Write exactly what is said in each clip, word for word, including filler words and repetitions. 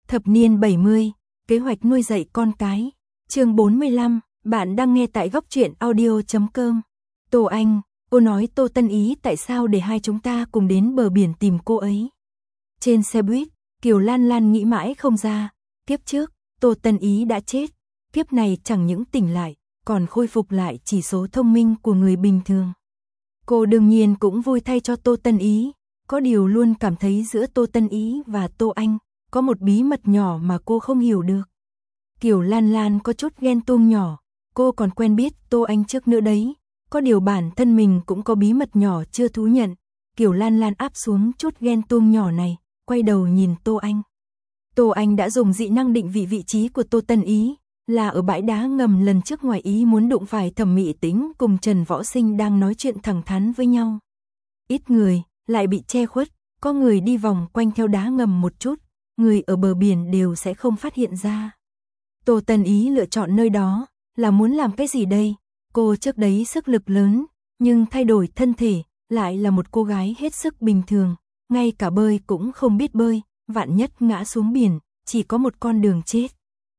Thập niên bảy mươi, kế hoạch nuôi dạy con cái. Chương bốn mươi lăm, bạn đang nghe tại góc truyện audio chấm com. Tô Anh, cô nói Tô Tân Ý tại sao để hai chúng ta cùng đến bờ biển tìm cô ấy. Trên xe buýt, Kiều Lan Lan nghĩ mãi không ra, kiếp trước, Tô Tân Ý đã chết, kiếp này chẳng những tỉnh lại, còn khôi phục lại chỉ số thông minh của người bình thường. Cô đương nhiên cũng vui thay cho Tô Tân Ý, có điều luôn cảm thấy giữa Tô Tân Ý và Tô Anh có một bí mật nhỏ mà cô không hiểu được. Kiều Lan Lan có chút ghen tuông nhỏ, cô còn quen biết Tô Anh trước nữa đấy, có điều bản thân mình cũng có bí mật nhỏ chưa thú nhận. Kiều Lan Lan áp xuống chút ghen tuông nhỏ này, quay đầu nhìn Tô Anh. Tô Anh đã dùng dị năng định vị vị trí của Tô Tân Ý, là ở bãi đá ngầm lần trước ngoài ý muốn đụng phải Thẩm Mị Tĩnh cùng Trần Võ Sinh đang nói chuyện thẳng thắn với nhau. Ít người, lại bị che khuất, có người đi vòng quanh theo đá ngầm một chút, người ở bờ biển đều sẽ không phát hiện ra. Tô Tân Ý lựa chọn nơi đó, là muốn làm cái gì đây? Cô trước đấy sức lực lớn, nhưng thay đổi thân thể, lại là một cô gái hết sức bình thường, ngay cả bơi cũng không biết bơi, vạn nhất ngã xuống biển, chỉ có một con đường chết.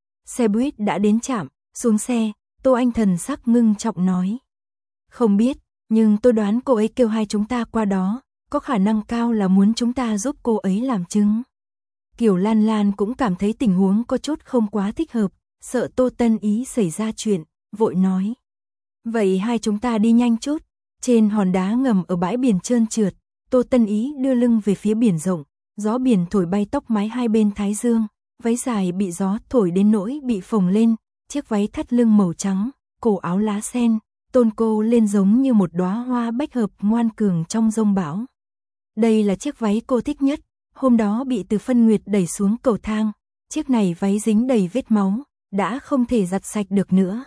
Xe buýt đã đến trạm, xuống xe, Tô Anh thần sắc ngưng trọng nói. Không biết, nhưng tôi đoán cô ấy kêu hai chúng ta qua đó, có khả năng cao là muốn chúng ta giúp cô ấy làm chứng. Kiều Lan Lan cũng cảm thấy tình huống có chút không quá thích hợp, sợ Tô Tân Ý xảy ra chuyện, vội nói. Vậy hai chúng ta đi nhanh chút. Trên hòn đá ngầm ở bãi biển trơn trượt, Tô Tân Ý đưa lưng về phía biển rộng, gió biển thổi bay tóc mái hai bên thái dương, váy dài bị gió thổi đến nỗi bị phồng lên, chiếc váy thắt lưng màu trắng, cổ áo lá sen, tôn cô lên giống như một đóa hoa bách hợp ngoan cường trong giông bão. Đây là chiếc váy cô thích nhất, hôm đó bị Từ Phân Nguyệt đẩy xuống cầu thang, chiếc này váy dính đầy vết máu, đã không thể giặt sạch được nữa.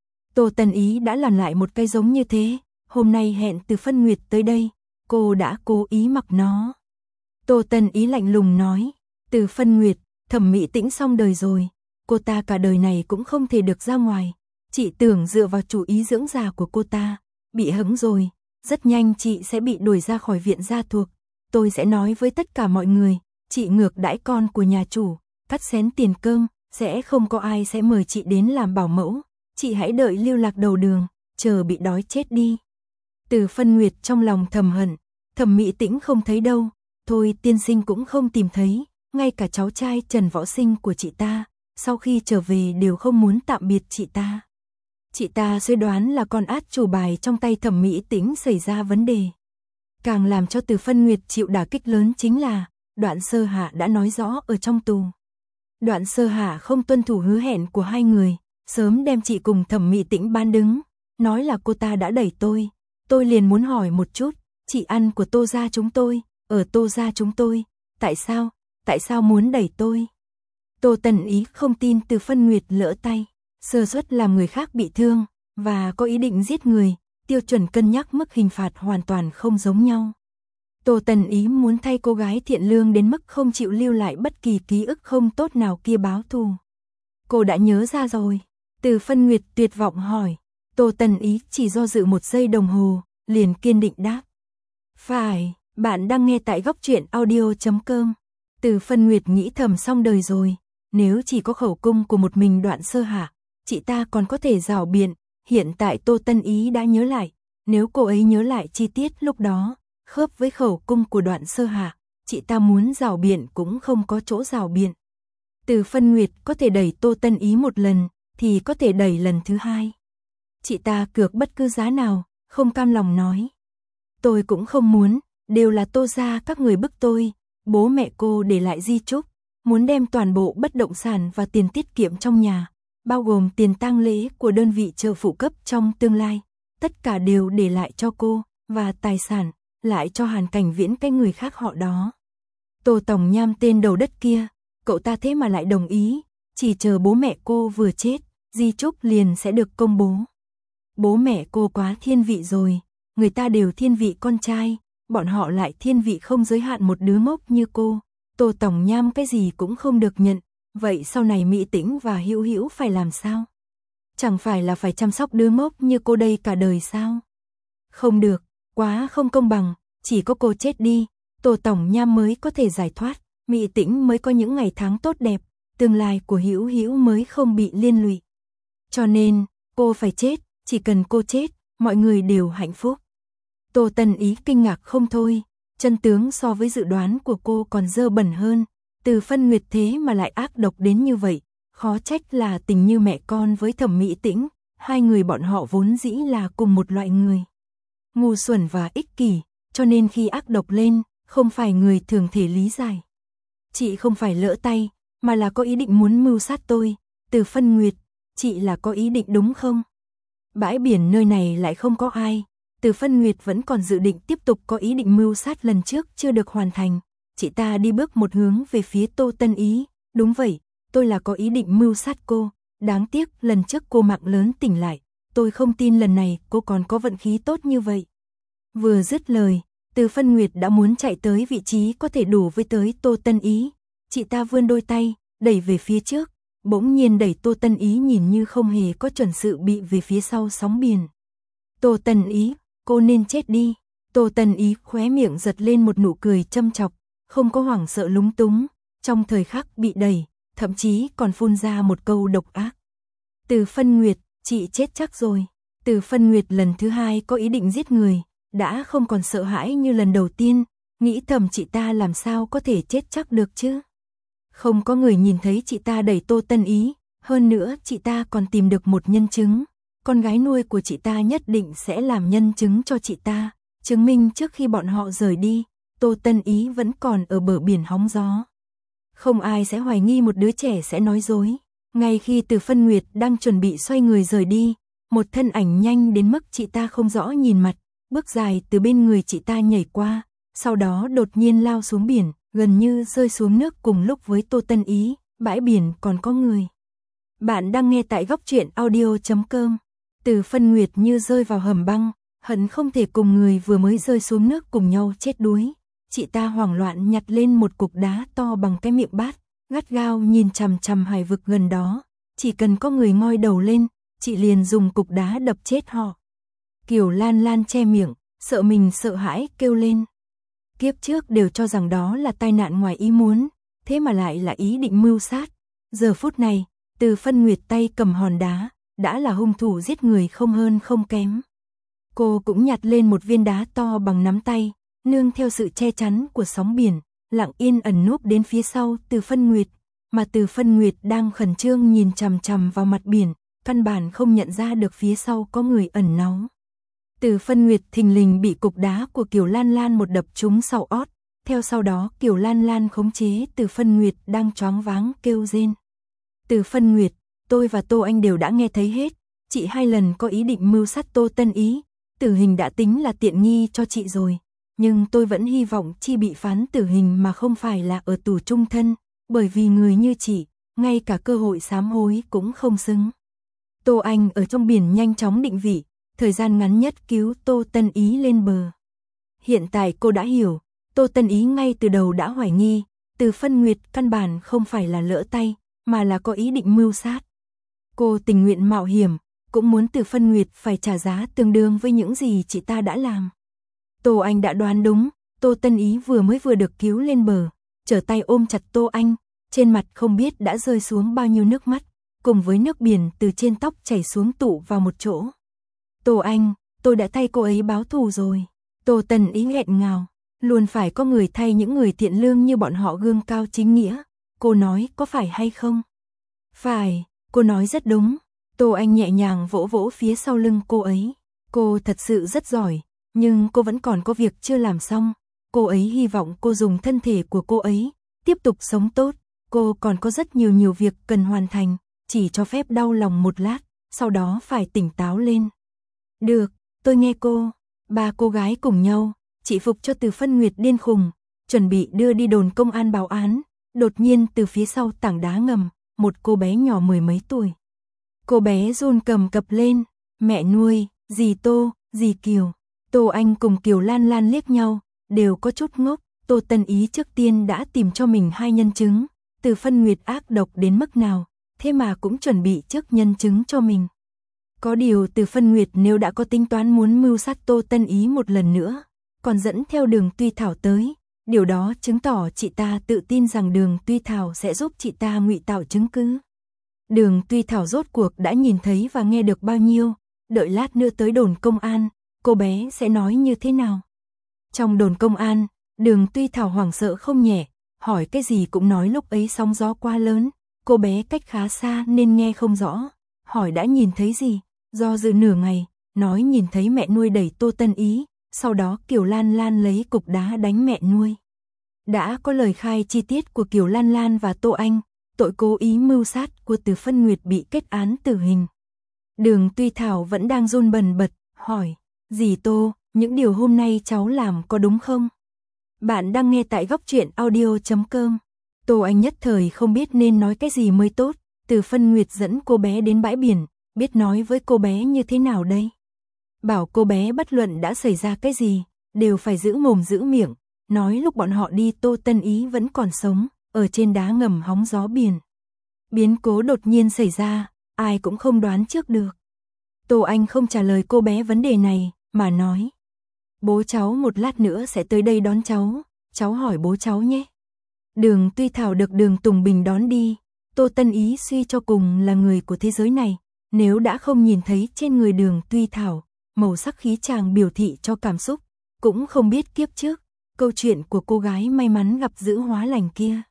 Tô Tân Ý đã làm lại một cái giống như thế, hôm nay hẹn Từ Phân Nguyệt tới đây, cô đã cố ý mặc nó. Tô Tân Ý lạnh lùng nói, Từ Phân Nguyệt, Thẩm Mị Tĩnh xong đời rồi, cô ta cả đời này cũng không thể được ra ngoài, chị tưởng dựa vào chủ ý dưỡng già của cô ta, bị hững rồi, rất nhanh chị sẽ bị đuổi ra khỏi viện gia thuộc, tôi sẽ nói với tất cả mọi người, chị ngược đãi con của nhà chủ, cắt xén tiền cơm, sẽ không có ai sẽ mời chị đến làm bảo mẫu, chị hãy đợi lưu lạc đầu đường, chờ bị đói chết đi. Từ Phân Nguyệt trong lòng thầm hận, Thẩm Mị Tĩnh không thấy đâu, thôi tiên sinh cũng không tìm thấy, ngay cả cháu trai Trần Võ Sinh của chị ta, sau khi trở về đều không muốn tạm biệt chị ta. Chị ta suy đoán là con át chủ bài trong tay Thẩm Mị Tĩnh xảy ra vấn đề. Càng làm cho Từ Phân Nguyệt chịu đả kích lớn chính là, Đoạn Sơ Hạ đã nói rõ ở trong tù. Đoạn Sơ Hạ không tuân thủ hứa hẹn của hai người, sớm đem chị cùng Thẩm Mị Tĩnh bán đứng, nói là cô ta đã đẩy tôi. Tôi liền muốn hỏi một chút, chị ăn của Tô gia chúng tôi, ở Tô gia chúng tôi, tại sao, tại sao muốn đẩy tôi? Tô Tân Ý không tin Từ Phân Nguyệt lỡ tay, sơ suất làm người khác bị thương, và có ý định giết người, tiêu chuẩn cân nhắc mức hình phạt hoàn toàn không giống nhau. Tô Tân Ý muốn thay cô gái thiện lương đến mức không chịu lưu lại bất kỳ ký ức không tốt nào kia báo thù. Cô đã nhớ ra rồi. Từ Phân Nguyệt tuyệt vọng hỏi. Tô Tân Ý chỉ do dự một giây đồng hồ, liền kiên định đáp. Phải, bạn đang nghe tại góc truyện audio chấm com. Từ Phân Nguyệt nghĩ thầm xong đời rồi, nếu chỉ có khẩu cung của một mình Đoạn Sơ Hạ, chị ta còn có thể rảo biện, hiện tại Tô Tân Ý đã nhớ lại, nếu cô ấy nhớ lại chi tiết lúc đó, khớp với khẩu cung của Đoạn Sơ Hạ, chị ta muốn rảo biện cũng không có chỗ rảo biện. Từ Phân Nguyệt có thể đẩy Tô Tân Ý một lần, thì có thể đẩy lần thứ hai. Chị ta cược bất cứ giá nào, không cam lòng nói. Tôi cũng không muốn, đều là Tô gia các người bức tôi, bố mẹ cô để lại di chúc, muốn đem toàn bộ bất động sản và tiền tiết kiệm trong nhà, bao gồm tiền tang lễ của đơn vị trợ phụ cấp trong tương lai, tất cả đều để lại cho cô, và tài sản, lại cho Hàn Cảnh Viễn cái người khác họ đó. Tô Tổng Nham tên đầu đất kia, cậu ta thế mà lại đồng ý, chỉ chờ bố mẹ cô vừa chết, di chúc liền sẽ được công bố. Bố mẹ cô quá thiên vị rồi, người ta đều thiên vị con trai, bọn họ lại thiên vị không giới hạn một đứa mốc như cô. Tô Tổng Nham cái gì cũng không được nhận, vậy sau này Mị Tĩnh và Hữu Hữu phải làm sao? Chẳng phải là phải chăm sóc đứa mốc như cô đây cả đời sao? Không được, quá không công bằng, chỉ có cô chết đi, Tô Tổng Nham mới có thể giải thoát, Mị Tĩnh mới có những ngày tháng tốt đẹp, tương lai của Hữu Hữu mới không bị liên lụy. Cho nên, cô phải chết, chỉ cần cô chết, mọi người đều hạnh phúc. Tô Tân Ý kinh ngạc không thôi, chân tướng so với dự đoán của cô còn dơ bẩn hơn, Từ Phân Nguyệt thế mà lại ác độc đến như vậy, khó trách là tình như mẹ con với Thẩm Mỹ Tĩnh, hai người bọn họ vốn dĩ là cùng một loại người. Ngu xuẩn và ích kỷ, cho nên khi ác độc lên, không phải người thường thể lý giải. Chị không phải lỡ tay, mà là có ý định muốn mưu sát tôi, Từ Phân Nguyệt, chị là có ý định đúng không? Bãi biển nơi này lại không có ai, Từ Phân Nguyệt vẫn còn dự định tiếp tục có ý định mưu sát lần trước chưa được hoàn thành. Chị ta đi bước một hướng về phía Tô Tân Ý, đúng vậy, tôi là có ý định mưu sát cô, đáng tiếc lần trước cô mạng lớn tỉnh lại, tôi không tin lần này cô còn có vận khí tốt như vậy. Vừa dứt lời, Từ Phân Nguyệt đã muốn chạy tới vị trí có thể đủ với tới Tô Tân Ý, chị ta vươn đôi tay, đẩy về phía trước, bỗng nhiên đẩy Tô Tân Ý nhìn như không hề có chuẩn sự bị về phía sau sóng biển. Tô Tân Ý, cô nên chết đi. Tô Tân Ý khóe miệng giật lên một nụ cười châm chọc, không có hoảng sợ lúng túng, trong thời khắc bị đẩy, thậm chí còn phun ra một câu độc ác. Từ Phân Nguyệt, chị chết chắc rồi. Từ Phân Nguyệt lần thứ hai có ý định giết người, đã không còn sợ hãi như lần đầu tiên, nghĩ thầm chị ta làm sao có thể chết chắc được chứ. Không có người nhìn thấy chị ta đẩy Tô Tân Ý, hơn nữa chị ta còn tìm được một nhân chứng. Con gái nuôi của chị ta nhất định sẽ làm nhân chứng cho chị ta, chứng minh trước khi bọn họ rời đi, Tô Tân Ý vẫn còn ở bờ biển hóng gió. Không ai sẽ hoài nghi một đứa trẻ sẽ nói dối. Ngay khi Từ Phân Nguyệt đang chuẩn bị xoay người rời đi, một thân ảnh nhanh đến mức chị ta không rõ nhìn mặt, bước dài từ bên người chị ta nhảy qua, sau đó đột nhiên lao xuống biển, gần như rơi xuống nước cùng lúc với Tô Tân Ý, bãi biển còn có người. Bạn đang nghe tại góc truyện audio chấm com. Từ Phân Nguyệt như rơi vào hầm băng, hận không thể cùng người vừa mới rơi xuống nước cùng nhau chết đuối. Chị ta hoảng loạn nhặt lên một cục đá to bằng cái miệng bát, gắt gao nhìn chằm chằm hải vực gần đó, chỉ cần có người ngoi đầu lên, chị liền dùng cục đá đập chết họ. Kiều Lan Lan che miệng, sợ mình sợ hãi kêu lên. Kiếp trước đều cho rằng đó là tai nạn ngoài ý muốn, thế mà lại là ý định mưu sát. Giờ phút này, Từ Phân Nguyệt tay cầm hòn đá, đã là hung thủ giết người không hơn không kém. Cô cũng nhặt lên một viên đá to bằng nắm tay, nương theo sự che chắn của sóng biển, lặng yên ẩn núp đến phía sau Từ Phân Nguyệt, mà Từ Phân Nguyệt đang khẩn trương nhìn chằm chằm vào mặt biển, căn bản không nhận ra được phía sau có người ẩn náu. Từ Phân Nguyệt thình lình bị cục đá của Kiều Lan Lan một đập trúng sau ót, theo sau đó Kiều Lan Lan khống chế Từ Phân Nguyệt đang choáng váng kêu rên. Từ Phân Nguyệt, tôi và Tô Anh đều đã nghe thấy hết, chị hai lần có ý định mưu sát Tô Tân Ý, tử hình đã tính là tiện nghi cho chị rồi, nhưng tôi vẫn hy vọng chị bị phán tử hình mà không phải là ở tù chung thân, bởi vì người như chị, ngay cả cơ hội sám hối cũng không xứng. Tô Anh ở trong biển nhanh chóng định vị, thời gian ngắn nhất cứu Tô Tân Ý lên bờ. Hiện tại cô đã hiểu, Tô Tân Ý ngay từ đầu đã hoài nghi, Từ Phân Nguyệt căn bản không phải là lỡ tay, mà là có ý định mưu sát. Cô tình nguyện mạo hiểm, cũng muốn Từ Phân Nguyệt phải trả giá tương đương với những gì chị ta đã làm. Tô Anh đã đoán đúng, Tô Tân Ý vừa mới vừa được cứu lên bờ, trở tay ôm chặt Tô Anh, trên mặt không biết đã rơi xuống bao nhiêu nước mắt, cùng với nước biển từ trên tóc chảy xuống tụ vào một chỗ. Tô Anh, tôi đã thay cô ấy báo thù rồi. Tô Tân Ý nghẹn ngào, luôn phải có người thay những người thiện lương như bọn họ gương cao chính nghĩa. Cô nói có phải hay không? Phải, cô nói rất đúng. Tô Anh nhẹ nhàng vỗ vỗ phía sau lưng cô ấy. Cô thật sự rất giỏi, nhưng cô vẫn còn có việc chưa làm xong. Cô ấy hy vọng cô dùng thân thể của cô ấy, tiếp tục sống tốt. Cô còn có rất nhiều nhiều việc cần hoàn thành, chỉ cho phép đau lòng một lát, sau đó phải tỉnh táo lên. Được, tôi nghe cô. Ba cô gái cùng nhau, chị phục cho Từ Phân Nguyệt điên khùng, chuẩn bị đưa đi đồn công an báo án. Đột nhiên từ phía sau tảng đá ngầm, một cô bé nhỏ mười mấy tuổi. Cô bé run cầm cập lên, mẹ nuôi, dì Tô, dì Kiều. Tô Anh cùng Kiều Lan Lan liếc nhau, đều có chút ngốc. Tô Tân Ý trước tiên đã tìm cho mình hai nhân chứng, Từ Phân Nguyệt ác độc đến mức nào, thế mà cũng chuẩn bị trước nhân chứng cho mình. Có điều Từ Phân Nguyệt nếu đã có tính toán muốn mưu sát Tô Tân Ý một lần nữa, còn dẫn theo Đường Tuy Thảo tới, Điều đó chứng tỏ chị ta tự tin rằng Đường Tuy Thảo sẽ giúp chị ta ngụy tạo chứng cứ. Đường Tuy Thảo rốt cuộc đã nhìn thấy và nghe được bao nhiêu, đợi lát nữa tới đồn công an, cô bé sẽ nói như thế nào. Trong đồn công an, Đường Tuy Thảo hoảng sợ không nhẹ, hỏi cái gì cũng nói lúc ấy sóng gió quá lớn, cô bé cách khá xa nên nghe không rõ, hỏi đã nhìn thấy gì, do dự nửa ngày, nói nhìn thấy mẹ nuôi đẩy Tô Tân Ý, sau đó Kiều Lan Lan lấy cục đá đánh mẹ nuôi. Đã có lời khai chi tiết của Kiều Lan Lan và Tô Anh, tội cố ý mưu sát của Từ Phân Nguyệt bị kết án tử hình. Đường Tuy Thảo vẫn đang run bần bật, hỏi, dì Tô, những điều hôm nay cháu làm có đúng không? Bạn đang nghe tại góc truyện audio chấm com. Tô Anh nhất thời không biết nên nói cái gì mới tốt, Từ Phân Nguyệt dẫn cô bé đến bãi biển, biết nói với cô bé như thế nào đây? Bảo cô bé bất luận đã xảy ra cái gì, đều phải giữ mồm giữ miệng, nói lúc bọn họ đi Tô Tân Ý vẫn còn sống, ở trên đá ngầm hóng gió biển. Biến cố đột nhiên xảy ra, ai cũng không đoán trước được. Tô Anh không trả lời cô bé vấn đề này, mà nói. Bố cháu một lát nữa sẽ tới đây đón cháu, cháu hỏi bố cháu nhé. Đường Tuy Thảo được Đường Tùng Bình đón đi, Tô Tân Ý suy cho cùng là người của thế giới này, nếu đã không nhìn thấy trên người Đường Tuy Thảo, màu sắc khí chàng biểu thị cho cảm xúc, cũng không biết kiếp trước, câu chuyện của cô gái may mắn gặp dữ hóa lành kia.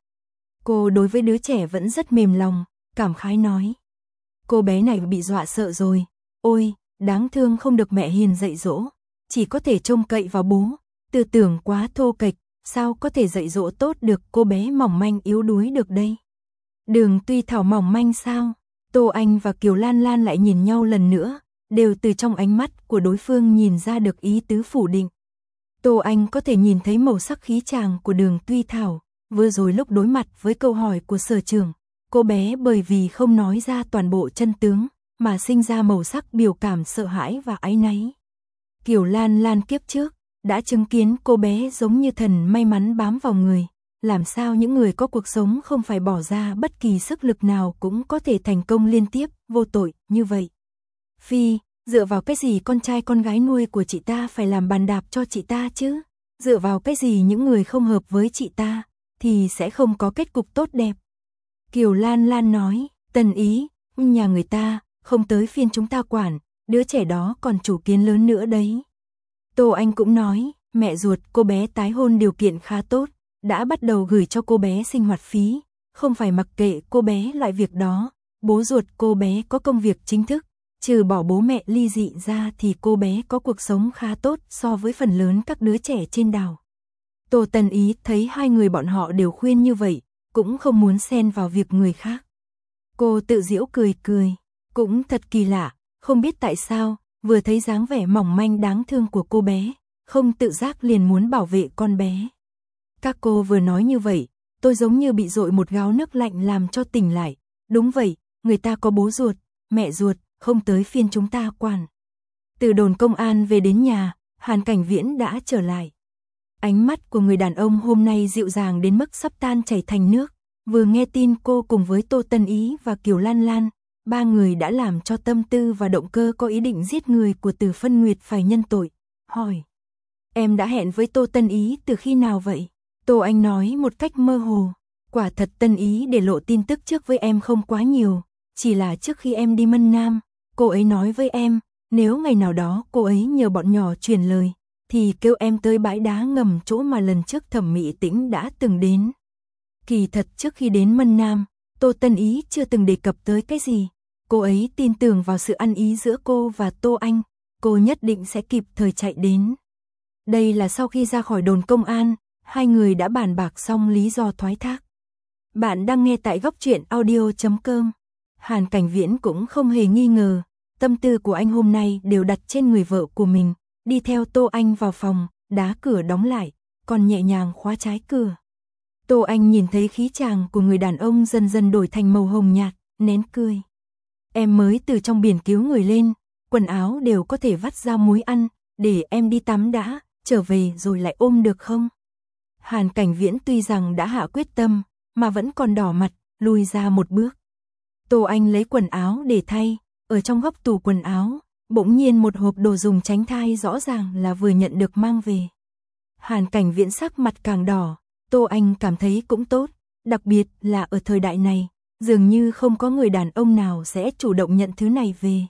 Cô đối với đứa trẻ vẫn rất mềm lòng, cảm khái nói. Cô bé này bị dọa sợ rồi, ôi, đáng thương không được mẹ hiền dạy dỗ, chỉ có thể trông cậy vào bố, tư tưởng quá thô kệch, sao có thể dạy dỗ tốt được cô bé mỏng manh yếu đuối được đây. Đường Tuy Thảo mỏng manh sao? Tô Anh và Kiều Lan Lan lại nhìn nhau lần nữa, đều từ trong ánh mắt của đối phương nhìn ra được ý tứ phủ định. Tô Anh có thể nhìn thấy màu sắc khí chàng của Đường Tuy Thảo, vừa rồi lúc đối mặt với câu hỏi của sở trưởng, cô bé bởi vì không nói ra toàn bộ chân tướng, mà sinh ra màu sắc biểu cảm sợ hãi và áy náy. Kiều Lan Lan kiếp trước, đã chứng kiến cô bé giống như thần may mắn bám vào người, làm sao những người có cuộc sống không phải bỏ ra bất kỳ sức lực nào cũng có thể thành công liên tiếp, vô tội, như vậy. Phi, dựa vào cái gì con trai con gái nuôi của chị ta phải làm bàn đạp cho chị ta chứ? Dựa vào cái gì những người không hợp với chị ta, thì sẽ không có kết cục tốt đẹp? Kiều Lan Lan nói, Tân Ý, nhà người ta, không tới phiên chúng ta quản, đứa trẻ đó còn chủ kiến lớn nữa đấy. Tô Anh cũng nói, mẹ ruột cô bé tái hôn điều kiện khá tốt, đã bắt đầu gửi cho cô bé sinh hoạt phí, không phải mặc kệ cô bé loại việc đó, bố ruột cô bé có công việc chính thức, trừ bỏ bố mẹ ly dị ra thì cô bé có cuộc sống khá tốt so với phần lớn các đứa trẻ trên đảo. Tô Tân Ý thấy hai người bọn họ đều khuyên như vậy, cũng không muốn xen vào việc người khác. Cô tự giễu cười cười, cũng thật kỳ lạ, không biết tại sao, vừa thấy dáng vẻ mỏng manh đáng thương của cô bé, không tự giác liền muốn bảo vệ con bé. Các cô vừa nói như vậy, tôi giống như bị dội một gáo nước lạnh làm cho tỉnh lại. Đúng vậy, người ta có bố ruột, mẹ ruột, không tới phiên chúng ta quản. Từ đồn công an về đến nhà, Hàn Cảnh Viễn đã trở lại. Ánh mắt của người đàn ông hôm nay dịu dàng đến mức sắp tan chảy thành nước. Vừa nghe tin cô cùng với Tô Tân Ý và Kiều Lan Lan, ba người đã làm cho tâm tư và động cơ có ý định giết người của Từ Phân Nguyệt phải nhân tội. Hỏi, em đã hẹn với Tô Tân Ý từ khi nào vậy? Tô Anh nói một cách mơ hồ, quả thật Tân Ý để lộ tin tức trước với em không quá nhiều, chỉ là trước khi em đi Mân Nam, cô ấy nói với em, nếu ngày nào đó cô ấy nhờ bọn nhỏ truyền lời, thì kêu em tới bãi đá ngầm chỗ mà lần trước Thẩm Mỹ Tĩnh đã từng đến. Kỳ thật trước khi đến Mân Nam, Tô Tân Ý chưa từng đề cập tới cái gì, cô ấy tin tưởng vào sự ăn ý giữa cô và Tô Anh, cô nhất định sẽ kịp thời chạy đến. Đây là sau khi ra khỏi đồn công an, hai người đã bàn bạc xong lý do thoái thác. Bạn đang nghe tại góc truyện audio chấm com. Hàn Cảnh Viễn cũng không hề nghi ngờ, tâm tư của anh hôm nay đều đặt trên người vợ của mình, đi theo Tô Anh vào phòng, đá cửa đóng lại, còn nhẹ nhàng khóa trái cửa. Tô Anh nhìn thấy khí chàng của người đàn ông dần dần đổi thành màu hồng nhạt, nén cười. Em mới từ trong biển cứu người lên, quần áo đều có thể vắt ra muối ăn, để em đi tắm đã, trở về rồi lại ôm được không? Hàn Cảnh Viễn tuy rằng đã hạ quyết tâm, mà vẫn còn đỏ mặt, lùi ra một bước. Tô Anh lấy quần áo để thay, ở trong góc tủ quần áo, bỗng nhiên một hộp đồ dùng tránh thai rõ ràng là vừa nhận được mang về. Hàn Cảnh Viễn sắc mặt càng đỏ, Tô Anh cảm thấy cũng tốt, đặc biệt là ở thời đại này, dường như không có người đàn ông nào sẽ chủ động nhận thứ này về.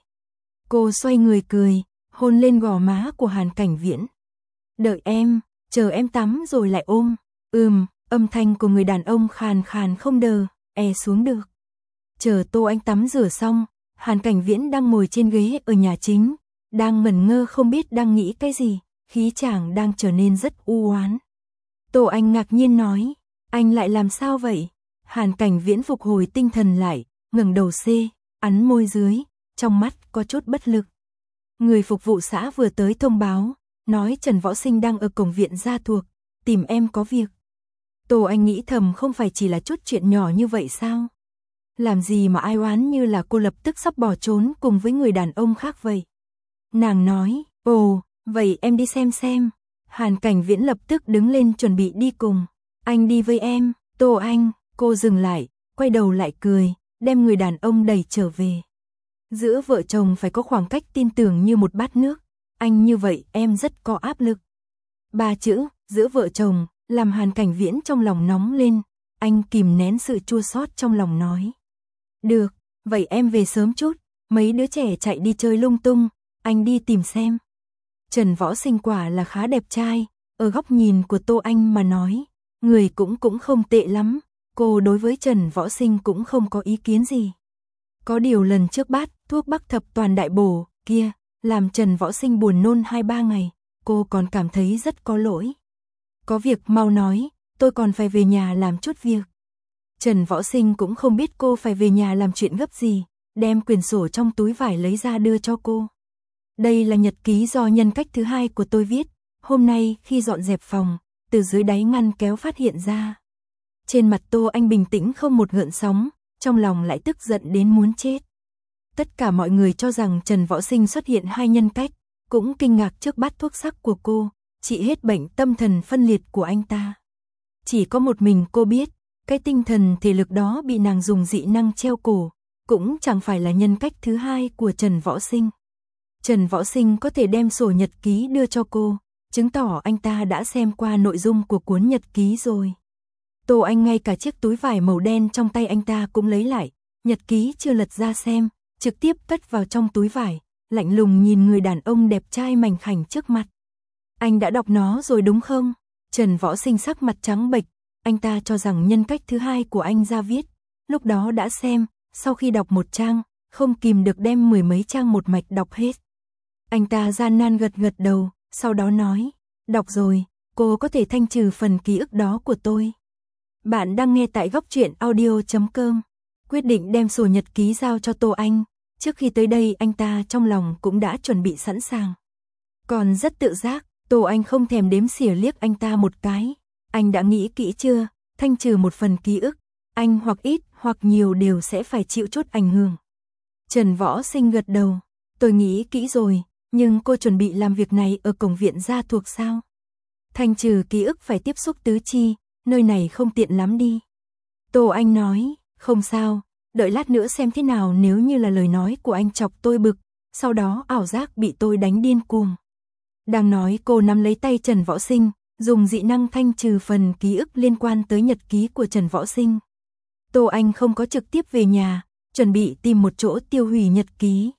Cô xoay người cười, hôn lên gò má của Hàn Cảnh Viễn. Đợi em, chờ em tắm rồi lại ôm. Ừm, âm thanh của người đàn ông khàn khàn không đờ, e xuống được. Chờ Tô Anh tắm rửa xong, Hàn Cảnh Viễn đang ngồi trên ghế ở nhà chính, đang ngẩn ngơ không biết đang nghĩ cái gì, khí chàng đang trở nên rất u oán. Tô Anh ngạc nhiên nói, anh lại làm sao vậy? Hàn Cảnh Viễn phục hồi tinh thần lại, ngẩng đầu xê, ắn môi dưới, trong mắt có chút bất lực. Người phục vụ xã vừa tới thông báo, nói Trần Võ Sinh đang ở cổng viện gia thuộc, tìm em có việc. Tô Anh nghĩ thầm không phải chỉ là chút chuyện nhỏ như vậy sao? Làm gì mà ai oán như là cô lập tức sắp bỏ trốn cùng với người đàn ông khác vậy? Nàng nói, ồ, vậy em đi xem xem. Hàn Cảnh Viễn lập tức đứng lên chuẩn bị đi cùng. Anh đi với em. Tô Anh, cô dừng lại, quay đầu lại cười, đem người đàn ông đẩy trở về. Giữa vợ chồng phải có khoảng cách tin tưởng như một bát nước. Anh như vậy em rất có áp lực. Ba chữ, giữa vợ chồng, làm Hàn Cảnh Viễn trong lòng nóng lên. Anh kìm nén sự chua xót trong lòng nói. Được, vậy em về sớm chút, mấy đứa trẻ chạy đi chơi lung tung, anh đi tìm xem. Trần Võ Sinh quả là khá đẹp trai, ở góc nhìn của Tô Anh mà nói, người cũng cũng không tệ lắm, cô đối với Trần Võ Sinh cũng không có ý kiến gì. Có điều lần trước bát, thuốc bắc thập toàn đại bổ, kia, làm Trần Võ Sinh buồn nôn hai ba ngày, cô còn cảm thấy rất có lỗi. Có việc mau nói, tôi còn phải về nhà làm chút việc. Trần Võ Sinh cũng không biết cô phải về nhà làm chuyện gấp gì, đem quyển sổ trong túi vải lấy ra đưa cho cô. Đây là nhật ký do nhân cách thứ hai của tôi viết, hôm nay khi dọn dẹp phòng, từ dưới đáy ngăn kéo phát hiện ra. Trên mặt Tô Anh bình tĩnh không một gợn sóng, trong lòng lại tức giận đến muốn chết. Tất cả mọi người cho rằng Trần Võ Sinh xuất hiện hai nhân cách, cũng kinh ngạc trước bát thuốc sắc của cô, trị hết bệnh tâm thần phân liệt của anh ta. Chỉ có một mình cô biết, cái tinh thần thể lực đó bị nàng dùng dị năng treo cổ, cũng chẳng phải là nhân cách thứ hai của Trần Võ Sinh. Trần Võ Sinh có thể đem sổ nhật ký đưa cho cô, chứng tỏ anh ta đã xem qua nội dung của cuốn nhật ký rồi. Tô Anh ngay cả chiếc túi vải màu đen trong tay anh ta cũng lấy lại, nhật ký chưa lật ra xem, trực tiếp cất vào trong túi vải, lạnh lùng nhìn người đàn ông đẹp trai mảnh khảnh trước mặt. Anh đã đọc nó rồi đúng không? Trần Võ Sinh sắc mặt trắng bệch, anh ta cho rằng nhân cách thứ hai của anh ra viết, lúc đó đã xem, sau khi đọc một trang, không kìm được đem mười mấy trang một mạch đọc hết. Anh ta gian nan gật gật đầu, sau đó nói, đọc rồi, cô có thể thanh trừ phần ký ức đó của tôi. Bạn đang nghe tại góc truyện audio chấm com, quyết định đem sổ nhật ký giao cho Tô Anh, trước khi tới đây anh ta trong lòng cũng đã chuẩn bị sẵn sàng. Còn rất tự giác, Tô Anh không thèm đếm xỉa liếc anh ta một cái, anh đã nghĩ kỹ chưa, thanh trừ một phần ký ức, anh hoặc ít hoặc nhiều đều sẽ phải chịu chút ảnh hưởng. Trần Võ Sinh gật đầu, tôi nghĩ kỹ rồi. Nhưng cô chuẩn bị làm việc này ở cổng viện gia thuộc sao? Thanh trừ ký ức phải tiếp xúc tứ chi, nơi này không tiện lắm đi. Tô Anh nói, không sao, đợi lát nữa xem thế nào nếu như là lời nói của anh chọc tôi bực, sau đó ảo giác bị tôi đánh điên cuồng. Đang nói cô nắm lấy tay Trần Võ Sinh, dùng dị năng thanh trừ phần ký ức liên quan tới nhật ký của Trần Võ Sinh. Tô Anh không có trực tiếp về nhà, chuẩn bị tìm một chỗ tiêu hủy nhật ký.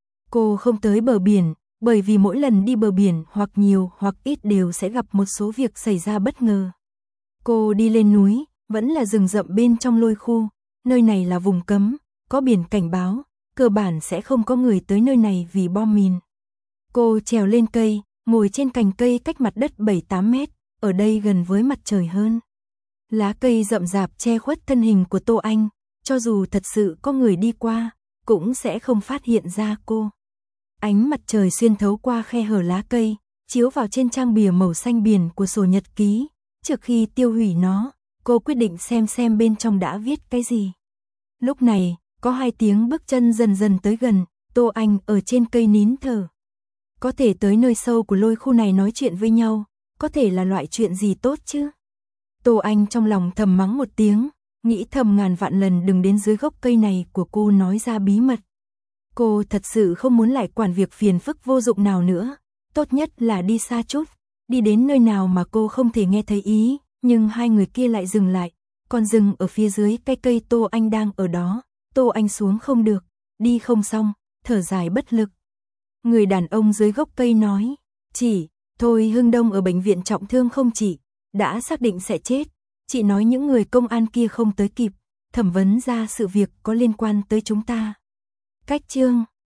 Cô không tới bờ biển, bởi vì mỗi lần đi bờ biển hoặc nhiều hoặc ít đều sẽ gặp một số việc xảy ra bất ngờ. Cô đi lên núi, vẫn là rừng rậm bên trong lôi khu, nơi này là vùng cấm, có biển cảnh báo, cơ bản sẽ không có người tới nơi này vì bom mìn. Cô trèo lên cây, ngồi trên cành cây cách mặt đất bảy tám mét, ở đây gần với mặt trời hơn. Lá cây rậm rạp che khuất thân hình của Tô Anh, cho dù thật sự có người đi qua, cũng sẽ không phát hiện ra cô. Ánh mặt trời xuyên thấu qua khe hở lá cây, chiếu vào trên trang bìa màu xanh biển của sổ nhật ký. Trước khi tiêu hủy nó, cô quyết định xem xem bên trong đã viết cái gì. Lúc này, có hai tiếng bước chân dần dần tới gần, Tô Anh ở trên cây nín thở. Có thể tới nơi sâu của lôi khu này nói chuyện với nhau, có thể là loại chuyện gì tốt chứ? Tô Anh trong lòng thầm mắng một tiếng, nghĩ thầm ngàn vạn lần đừng đến dưới gốc cây này của cô nói ra bí mật. Cô thật sự không muốn lại quản việc phiền phức vô dụng nào nữa, tốt nhất là đi xa chút, đi đến nơi nào mà cô không thể nghe thấy ý, nhưng hai người kia lại dừng lại, còn dừng ở phía dưới cái cây Tô Anh đang ở đó. Tô Anh xuống không được, đi không xong, thở dài bất lực. Người đàn ông dưới gốc cây nói, chị, thôi Hưng Đông ở bệnh viện trọng thương không chị, đã xác định sẽ chết. Chị nói những người công an kia không tới kịp, thẩm vấn ra sự việc có liên quan tới chúng ta. Cách chương